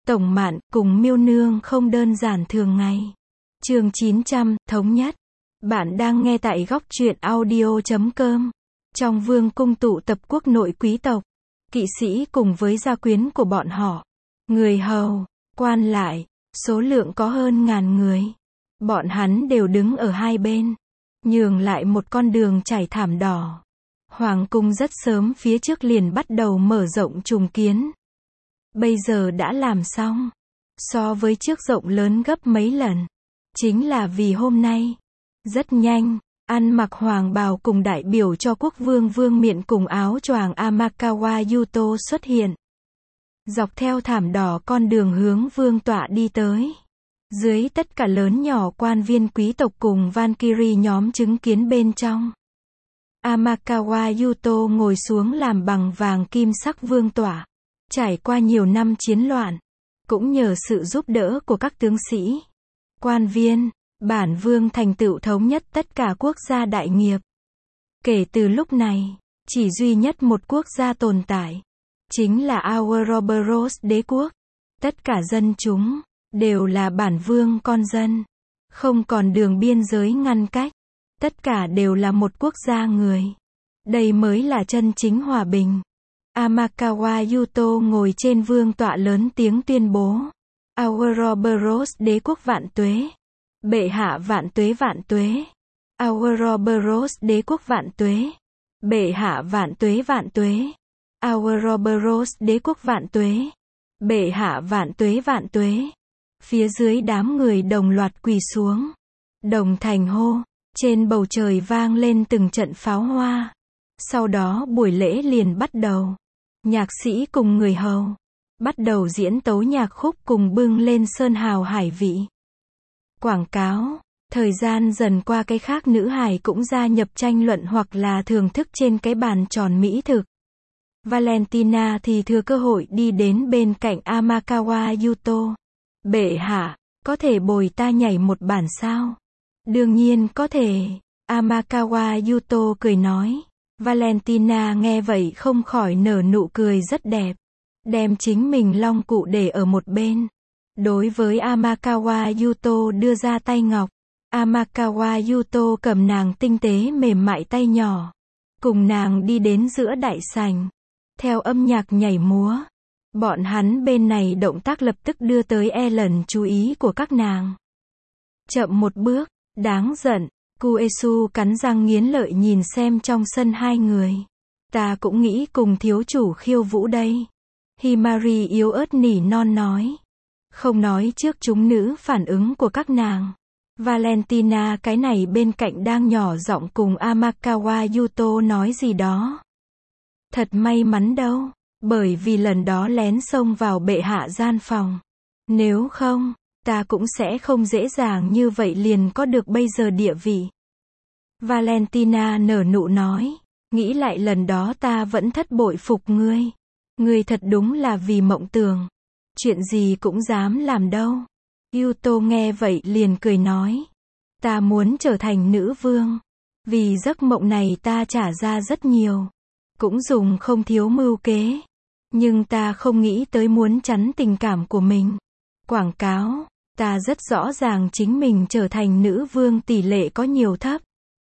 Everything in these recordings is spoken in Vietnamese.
Tổng Mạn, cùng Miêu Nương không đơn giản thường ngày. Chương 900, Thống nhất. Bạn đang nghe tại góc truyện audio.com. Trong vương cung tụ tập quốc nội quý tộc, kỵ sĩ cùng với gia quyến của bọn họ, người hầu, quan lại, số lượng có hơn 1000 người. Bọn hắn đều đứng ở hai bên, nhường lại một con đường trải thảm đỏ. Hoàng cung rất sớm phía trước liền bắt đầu mở rộng trùng kiến. Bây giờ đã làm xong, so với trước rộng lớn gấp mấy lần. Chính là vì hôm nay, rất nhanh, ăn mặc hoàng bào cùng đại biểu cho quốc vương vương miện cùng áo choàng Amakawa Yuto xuất hiện. Dọc theo thảm đỏ con đường hướng vương tọa đi tới. Dưới tất cả lớn nhỏ quan viên quý tộc cùng Valkyrie nhóm chứng kiến bên trong. Amakawa Yuto ngồi xuống làm bằng vàng kim sắc vương tọa. Trải qua nhiều năm chiến loạn, cũng nhờ sự giúp đỡ của các tướng sĩ, quan viên, bản vương thành tựu thống nhất tất cả quốc gia đại nghiệp. Kể từ lúc này, chỉ duy nhất một quốc gia tồn tại, chính là Ouroboros đế quốc. Tất cả dân chúng đều là bản vương con dân, không còn đường biên giới ngăn cách, tất cả đều là một quốc gia người. Đây mới là chân chính hòa bình. Amakawa Yuto ngồi trên vương tọa lớn tiếng tuyên bố. Ouroboros đế quốc vạn tuế. Bệ hạ vạn tuế vạn tuế. Ouroboros đế quốc vạn tuế. Bệ hạ vạn tuế vạn tuế. Ouroboros đế quốc vạn tuế. Bệ hạ vạn tuế vạn tuế. Phía dưới đám người đồng loạt quỳ xuống, đồng thành hô. Trên bầu trời vang lên từng trận pháo hoa. Sau đó buổi lễ liền bắt đầu. Nhạc sĩ cùng người hầu bắt đầu diễn tấu nhạc khúc cùng bưng lên sơn hào hải vị. Quảng cáo. Thời gian dần qua, cái khác nữ hài cũng gia nhập tranh luận hoặc là thưởng thức trên cái bàn tròn mỹ thực. Valentina thì thừa cơ hội đi đến bên cạnh Amakawa Yuto. Bệ hạ, có thể bồi ta nhảy một bản sao? Đương nhiên có thể. Amakawa Yuto cười nói. Valentina nghe vậy không khỏi nở nụ cười rất đẹp. Đem chính mình long cụ để ở một bên. Đối với Amakawa Yuto đưa ra tay ngọc. Amakawa Yuto cầm nàng tinh tế mềm mại tay nhỏ. Cùng nàng đi đến giữa đại sảnh. Theo âm nhạc nhảy múa. Bọn hắn bên này động tác lập tức đưa tới Ellen chú ý của các nàng. Chậm một bước, đáng giận. Kuesu cắn răng nghiến lợi nhìn xem trong sân hai người. Ta cũng nghĩ cùng thiếu chủ khiêu vũ đây. Himari yếu ớt nỉ non nói. Không nói trước chúng nữ phản ứng của các nàng. Valentina cái này bên cạnh đang nhỏ giọng cùng Amakawa Yuto nói gì đó. Thật may mắn đâu, bởi vì lần đó lén xông vào bệ hạ gian phòng. Nếu không, ta cũng sẽ không dễ dàng như vậy liền có được bây giờ địa vị. Valentina nở nụ nói, nghĩ lại lần đó ta vẫn thất bội phục ngươi. Ngươi thật đúng là vì mộng tưởng. Chuyện gì cũng dám làm đâu. Yuto nghe vậy liền cười nói. Ta muốn trở thành nữ vương. Vì giấc mộng này ta trả ra rất nhiều. Cũng dùng không thiếu mưu kế. Nhưng ta không nghĩ tới muốn chắn tình cảm của mình. Quảng cáo. Ta rất rõ ràng chính mình trở thành nữ vương tỷ lệ có nhiều thấp.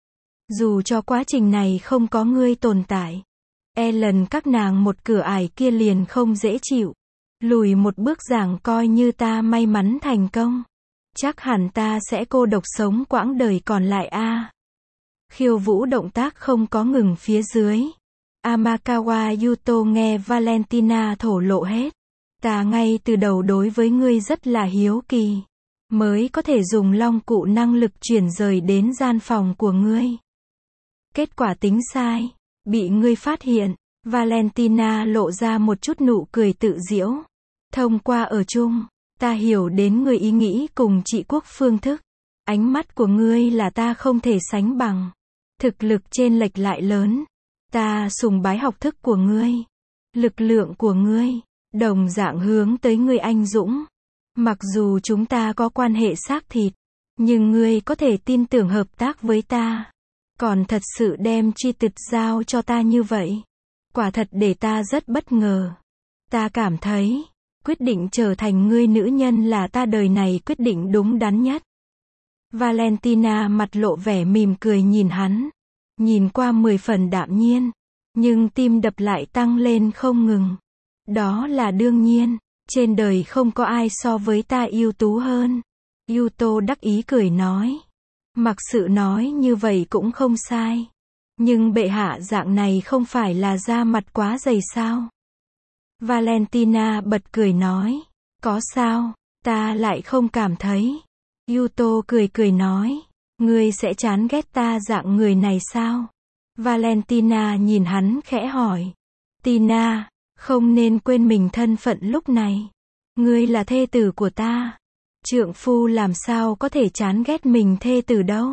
Dù cho quá trình này không có ngươi tồn tại. Ellen các nàng một cửa ải kia liền không dễ chịu. Lùi một bước giảng coi như ta may mắn thành công. Chắc hẳn ta sẽ cô độc sống quãng đời còn lại a. Khiêu vũ động tác không có ngừng phía dưới. Amakawa Yuto nghe Valentina thổ lộ hết. Ta ngay từ đầu đối với ngươi rất là hiếu kỳ. Mới có thể dùng long cụ năng lực chuyển rời đến gian phòng của ngươi. Kết quả tính sai. Bị ngươi phát hiện. Valentina lộ ra một chút nụ cười tự giễu. Thông qua ở chung, ta hiểu đến ngươi ý nghĩ cùng trị quốc phương thức. Ánh mắt của ngươi là ta không thể sánh bằng. Thực lực chênh lệch lại lớn. Ta sùng bái học thức của ngươi. Lực lượng của ngươi, đồng dạng hướng tới ngươi anh dũng. Mặc dù chúng ta có quan hệ xác thịt, nhưng ngươi có thể tin tưởng hợp tác với ta. Còn thật sự đem chi tịch giao cho ta như vậy. Quả thật để ta rất bất ngờ. Ta cảm thấy, Quyết định trở thành ngươi nữ nhân là ta đời này quyết định đúng đắn nhất. Valentina mặt lộ vẻ mỉm cười nhìn hắn. Nhìn qua 10 phần đạm nhiên. Nhưng tim đập lại tăng lên không ngừng. Đó là đương nhiên. Trên đời không có ai so với ta ưu tú hơn. Yuto đắc ý cười nói. Mặc sự nói như vậy cũng không sai. Nhưng bệ hạ dạng này không phải là da mặt quá dày sao? Valentina bật cười nói. Có sao, ta lại không cảm thấy. Yuto cười cười nói. Ngươi sẽ chán ghét ta dạng người này sao? Valentina nhìn hắn khẽ hỏi. Tina, không nên quên mình thân phận lúc này. Ngươi là thê tử của ta. Trượng phu làm sao có thể chán ghét mình thê tử đâu.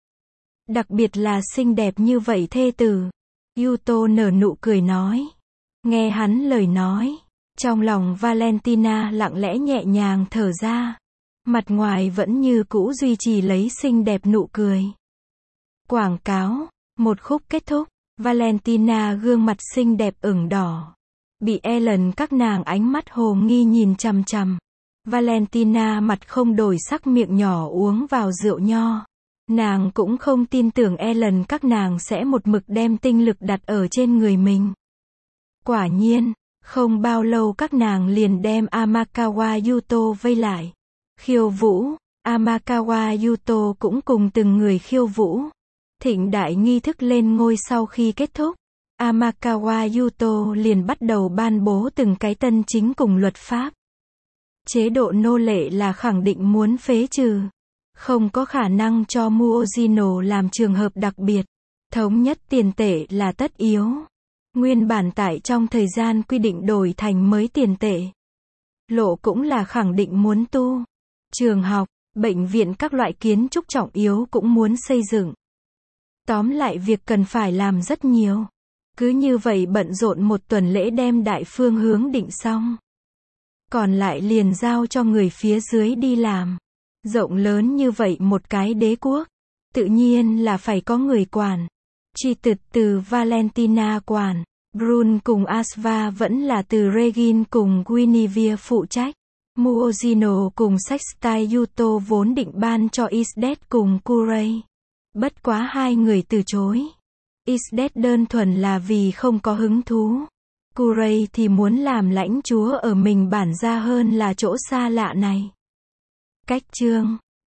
Đặc biệt là xinh đẹp như vậy thê tử. Yuto nở nụ cười nói. Nghe hắn lời nói. Trong lòng Valentina lặng lẽ nhẹ nhàng thở ra. Mặt ngoài vẫn như cũ duy trì lấy xinh đẹp nụ cười. Quảng cáo. Một khúc kết thúc. Valentina gương mặt xinh đẹp ửng đỏ. Bị Ellen các nàng ánh mắt hồ nghi nhìn chằm chằm. Valentina mặt không đổi sắc miệng nhỏ uống vào rượu nho. Nàng cũng không tin tưởng Ellen các nàng sẽ một mực đem tinh lực đặt ở trên người mình. Quả nhiên, không bao lâu các nàng liền đem Amakawa Yuto vây lại. Khiêu vũ, Amakawa Yuto cũng cùng từng người khiêu vũ. Thịnh đại nghi thức lên ngôi sau khi kết thúc. Amakawa Yuto liền bắt đầu ban bố từng cái tân chính cùng luật pháp. Chế độ nô lệ là khẳng định muốn phế trừ. Không có khả năng cho Muojino làm trường hợp đặc biệt. Thống nhất tiền tệ là tất yếu. Nguyên bản tại trong thời gian quy định đổi thành mới tiền tệ. Lộ cũng là khẳng định muốn tu. Trường học, bệnh viện các loại kiến trúc trọng yếu cũng muốn xây dựng. Tóm lại việc cần phải làm rất nhiều. Cứ như vậy bận rộn một tuần lễ đem đại phương hướng định xong. Còn lại liền giao cho người phía dưới đi làm. Rộng lớn như vậy một cái đế quốc. Tự nhiên là phải có người quản. Chi tịch từ Valentina quản. Brun cùng Asva vẫn là từ Regine cùng Guinevere phụ trách. Muojino cùng Sextile Yuto vốn định ban cho Isdet cùng Kurei. Bất quá hai người từ chối. Isdet đơn thuần là vì không có hứng thú. Kurei thì muốn làm lãnh chúa ở mình bản gia hơn là chỗ xa lạ này. Cách chương